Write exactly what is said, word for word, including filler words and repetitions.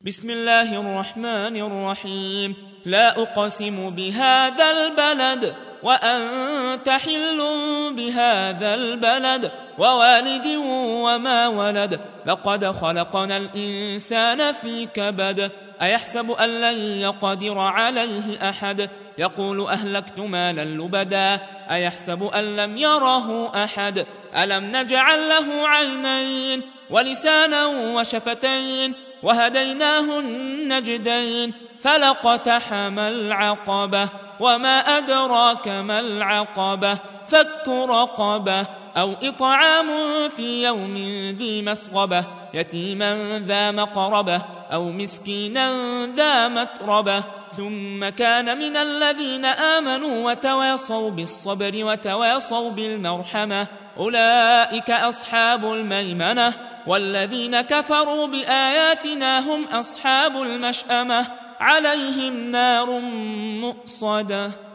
بسم الله الرحمن الرحيم. لا أقسم بهذا البلد وأنت حل بهذا البلد ووالد وما ولد لقد خلقنا الإنسان في كبد أيحسب أن لن يقدر عليه أحد يقول أهلكت مالا لبدا أيحسب أن لم يره أحد ألم نجعل له عينين ولسانا وشفتين وهديناه النجدين فلاقتحم العقبة وما أدراك ما العقبة فك رقبة أو إطعام في يوم ذي مسغبة يتيما ذا مقربة أو مسكينا ذا متربة ثم كان من الذين آمنوا وتواصوا بالصبر وتواصوا بالمرحمة أولئك أصحاب الميمنة والذين كفروا بآياتنا هم أصحاب المشأمة عليهم نار مؤصدة.